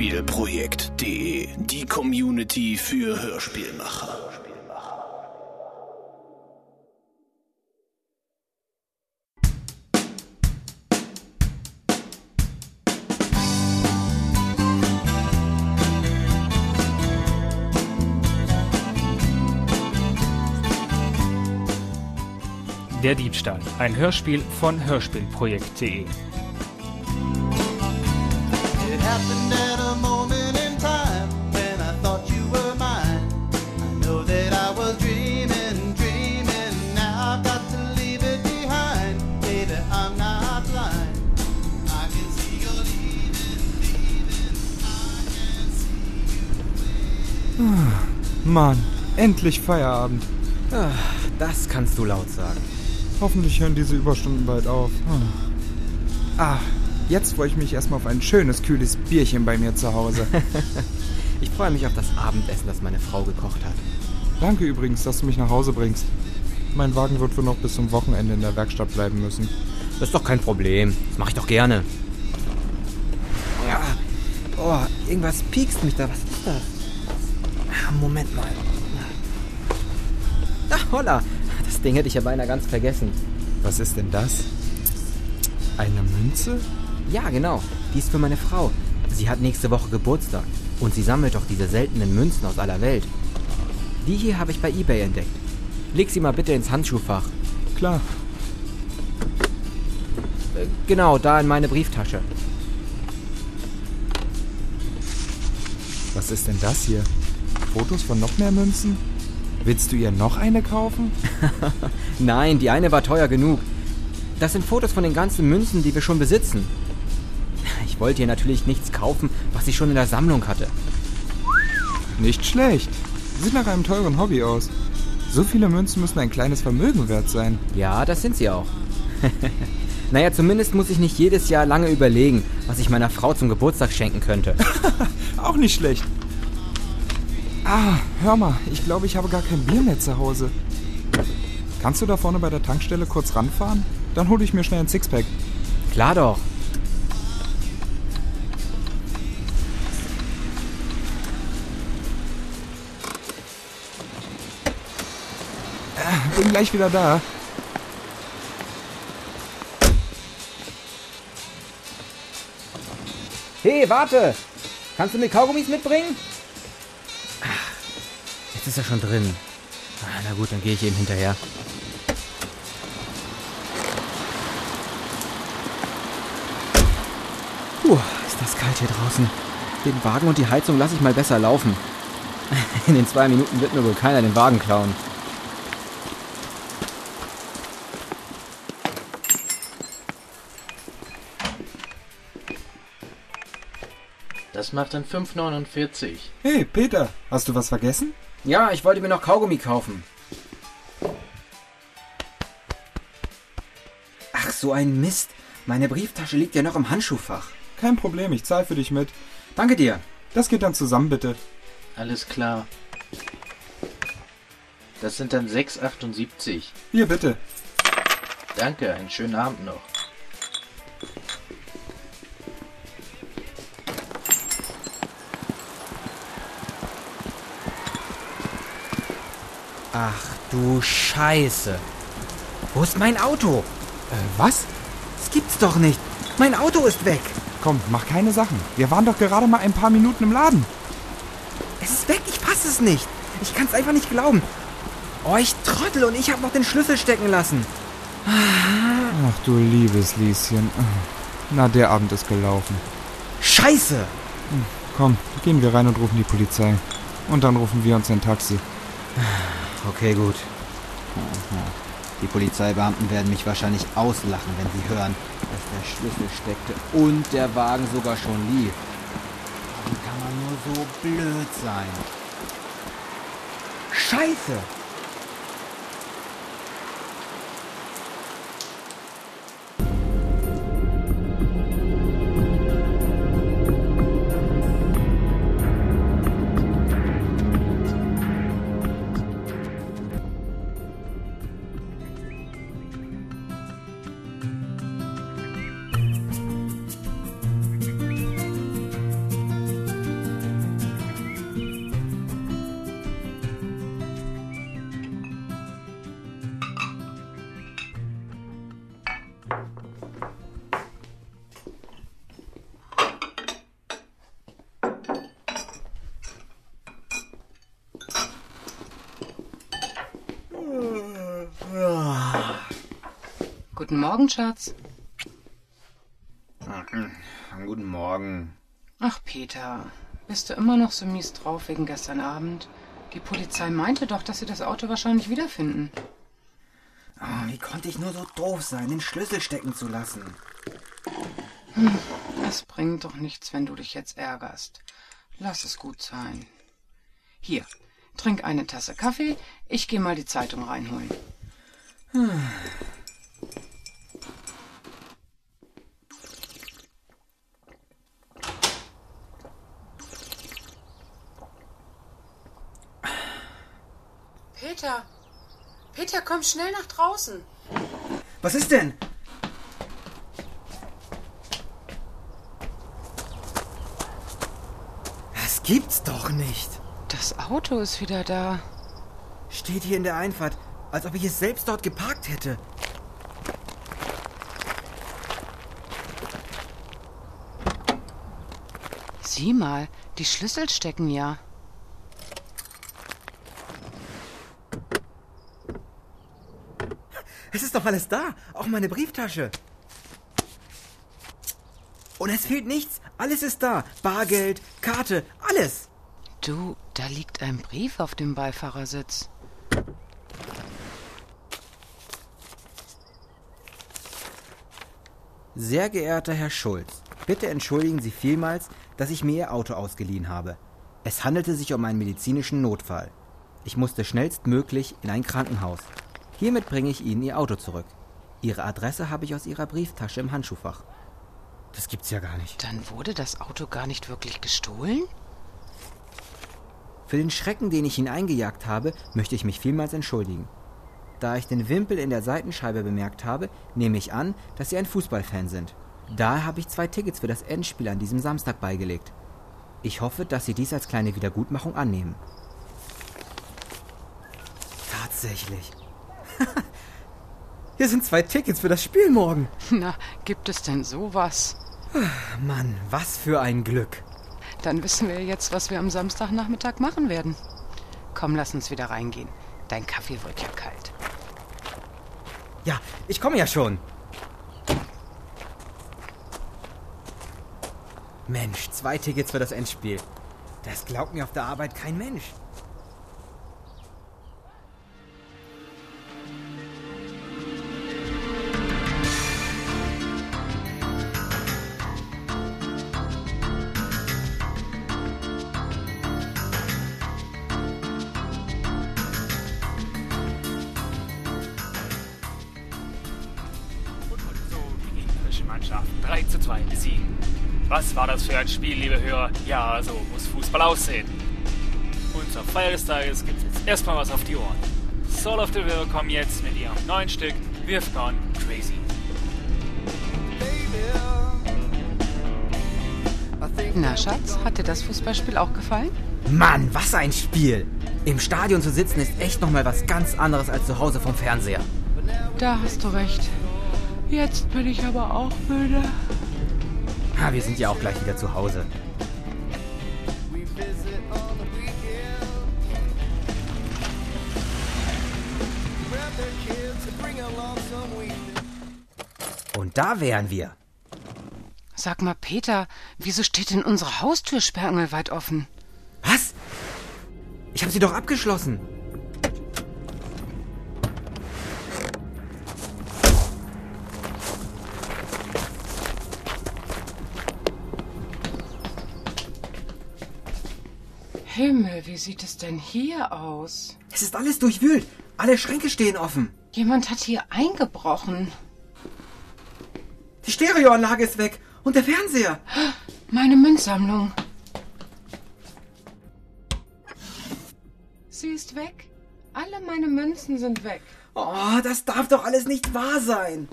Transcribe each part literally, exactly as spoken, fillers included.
Hörspielprojekt punkt de, die Community für Hörspielmacher. Der Diebstahl, ein Hörspiel von Hörspielprojekt punkt de. Mann, endlich Feierabend. Das kannst du laut sagen. Hoffentlich hören diese Überstunden bald auf. Ah, jetzt freue ich mich erstmal auf ein schönes, kühles Bierchen bei mir zu Hause. Ich freue mich auf das Abendessen, das meine Frau gekocht hat. Danke übrigens, dass du mich nach Hause bringst. Mein Wagen wird wohl noch bis zum Wochenende in der Werkstatt bleiben müssen. Das ist doch kein Problem. Das mache ich doch gerne. Ja. Oh, irgendwas piekst mich da. Was ist das? Moment mal. Ach, holla. Das Ding hätte ich ja beinahe ganz vergessen. Was ist denn das? Eine Münze? Ja, genau. Die ist für meine Frau. Sie hat nächste Woche Geburtstag. Und sie sammelt doch diese seltenen Münzen aus aller Welt. Die hier habe ich bei eBay entdeckt. Leg sie mal bitte ins Handschuhfach. Klar. Äh, genau, da in meine Brieftasche. Was ist denn das hier? Fotos von noch mehr Münzen? Willst du ihr noch eine kaufen? Nein, die eine war teuer genug. Das sind Fotos von den ganzen Münzen, die wir schon besitzen. Ich wollte ihr natürlich nichts kaufen, was sie schon in der Sammlung hatte. Nicht schlecht. Sieht nach einem teuren Hobby aus. So viele Münzen müssen ein kleines Vermögen wert sein. Ja, das sind sie auch. Naja, zumindest muss ich nicht jedes Jahr lange überlegen, was ich meiner Frau zum Geburtstag schenken könnte. Auch nicht schlecht. Ah, hör mal, ich glaube, ich habe gar kein Bier mehr zu Hause. Kannst du da vorne bei der Tankstelle kurz ranfahren? Dann hole ich mir schnell ein Sixpack. Klar doch. Äh, bin gleich wieder da. Hey, warte! Kannst du mir Kaugummis mitbringen? Ach, jetzt ist er schon drin. Ah, na gut, dann gehe ich eben hinterher. Puh, ist das kalt hier draußen. Den Wagen und die Heizung lasse ich mal besser laufen. In den zwei Minuten wird mir wohl keiner den Wagen klauen. Das macht dann fünf neunundvierzig. Hey, Peter, hast du was vergessen? Ja, ich wollte mir noch Kaugummi kaufen. Ach, so ein Mist. Meine Brieftasche liegt ja noch im Handschuhfach. Kein Problem, ich zahle für dich mit. Danke dir. Das geht dann zusammen, bitte. Alles klar. Das sind dann sechs achtundsiebzig. Hier, bitte. Danke, einen schönen Abend noch. Ach du Scheiße. Wo ist mein Auto? Äh, was? Das gibt's doch nicht. Mein Auto ist weg. Komm, mach keine Sachen. Wir waren doch gerade mal ein paar Minuten im Laden. Es ist weg, ich fasse es nicht. Ich kann's einfach nicht glauben. Oh, ich Trottel, und ich habe noch den Schlüssel stecken lassen. Ach du liebes Lieschen. Na, der Abend ist gelaufen. Scheiße. Komm, gehen wir rein und rufen die Polizei. Und dann rufen wir uns ein Taxi. Okay, gut. Die Polizeibeamten werden mich wahrscheinlich auslachen, wenn sie hören, dass der Schlüssel steckte und der Wagen sogar schon lief. Wie kann man nur so blöd sein? Scheiße! Guten Morgen, Schatz. Guten Morgen. Ach, Peter, bist du immer noch so mies drauf wegen gestern Abend? Die Polizei meinte doch, dass sie das Auto wahrscheinlich wiederfinden. Oh, wie konnte ich nur so doof sein, den Schlüssel stecken zu lassen? Hm, es bringt doch nichts, wenn du dich jetzt ärgerst. Lass es gut sein. Hier, trink eine Tasse Kaffee, ich gehe mal die Zeitung reinholen. Hm. Peter, Peter, komm schnell nach draußen. Was ist denn? Das gibt's doch nicht. Das Auto ist wieder da. Steht hier in der Einfahrt, als ob ich es selbst dort geparkt hätte. Sieh mal, die Schlüssel stecken ja. Es ist doch alles da, auch meine Brieftasche. Und es fehlt nichts, alles ist da. Bargeld, Karte, alles. Du, da liegt ein Brief auf dem Beifahrersitz. Sehr geehrter Herr Schulz, bitte entschuldigen Sie vielmals, dass ich mir Ihr Auto ausgeliehen habe. Es handelte sich um einen medizinischen Notfall. Ich musste schnellstmöglich in ein Krankenhaus. Hiermit bringe ich Ihnen Ihr Auto zurück. Ihre Adresse habe ich aus Ihrer Brieftasche im Handschuhfach. Das gibt's ja gar nicht. Dann wurde das Auto gar nicht wirklich gestohlen? Für den Schrecken, den ich Ihnen eingejagt habe, möchte ich mich vielmals entschuldigen. Da ich den Wimpel in der Seitenscheibe bemerkt habe, nehme ich an, dass Sie ein Fußballfan sind. Daher habe ich zwei Tickets für das Endspiel an diesem Samstag beigelegt. Ich hoffe, dass Sie dies als kleine Wiedergutmachung annehmen. Tatsächlich. Hier sind zwei Tickets für das Spiel morgen. Na, gibt es denn sowas? Mann, was für ein Glück. Dann wissen wir jetzt, was wir am Samstagnachmittag machen werden. Komm, lass uns wieder reingehen. Dein Kaffee wird ja kalt. Ja, ich komme ja schon. Mensch, zwei Tickets für das Endspiel. Das glaubt mir auf der Arbeit kein Mensch. drei zu zwei besiegen. Was war das für ein Spiel, liebe Hörer? Ja, so muss Fußball aussehen. Und zur Feier des Tages gibt es jetzt erstmal was auf die Ohren. Soul of the River kommen jetzt mit ihrem neuen Stück We've Gone Crazy. Na, Schatz, hat dir das Fußballspiel auch gefallen? Mann, was ein Spiel! Im Stadion zu sitzen ist echt nochmal was ganz anderes als zu Hause vom Fernseher. Da hast du recht. Jetzt bin ich aber auch müde. Ha, wir sind ja auch gleich wieder zu Hause. Und da wären wir. Sag mal, Peter, wieso steht denn unsere Haustür sperrangelweit offen? Was? Ich habe sie doch abgeschlossen. Himmel, wie sieht es denn hier aus? Es ist alles durchwühlt. Alle Schränke stehen offen. Jemand hat hier eingebrochen. Die Stereoanlage ist weg und der Fernseher. Meine Münzsammlung. Sie ist weg. Alle meine Münzen sind weg. Oh, das darf doch alles nicht wahr sein.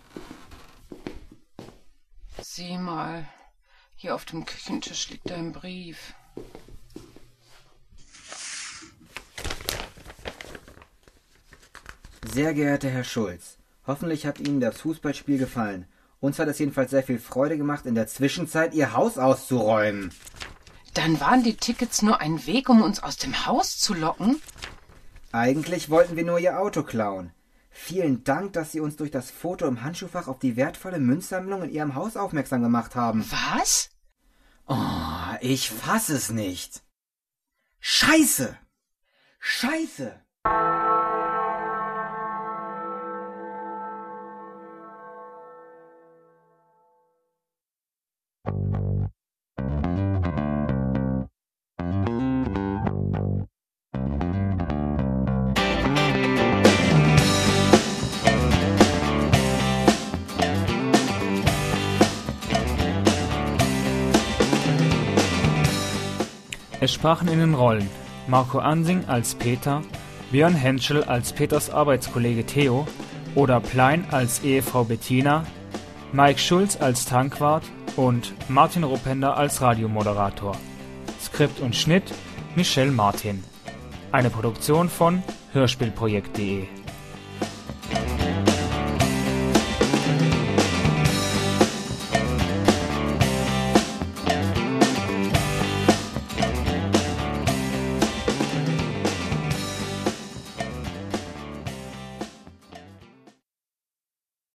Sieh mal, hier auf dem Küchentisch liegt ein Brief. Sehr geehrter Herr Schulz, hoffentlich hat Ihnen das Fußballspiel gefallen. Uns hat es jedenfalls sehr viel Freude gemacht, in der Zwischenzeit Ihr Haus auszuräumen. Dann waren die Tickets nur ein Weg, um uns aus dem Haus zu locken? Eigentlich wollten wir nur Ihr Auto klauen. Vielen Dank, dass Sie uns durch das Foto im Handschuhfach auf die wertvolle Münzsammlung in Ihrem Haus aufmerksam gemacht haben. Was? Oh, ich fass es nicht. Scheiße! Scheiße! Es sprachen in den Rollen Marco Ansing als Peter, Björn Henschel als Peters Arbeitskollege Theo, Oda Plein als Ehefrau Bettina, Mike Schulz als Tankwart und Martin Ruppender als Radiomoderator. Skript und Schnitt Michelle Martin. Eine Produktion von hörspielprojekt punkt de.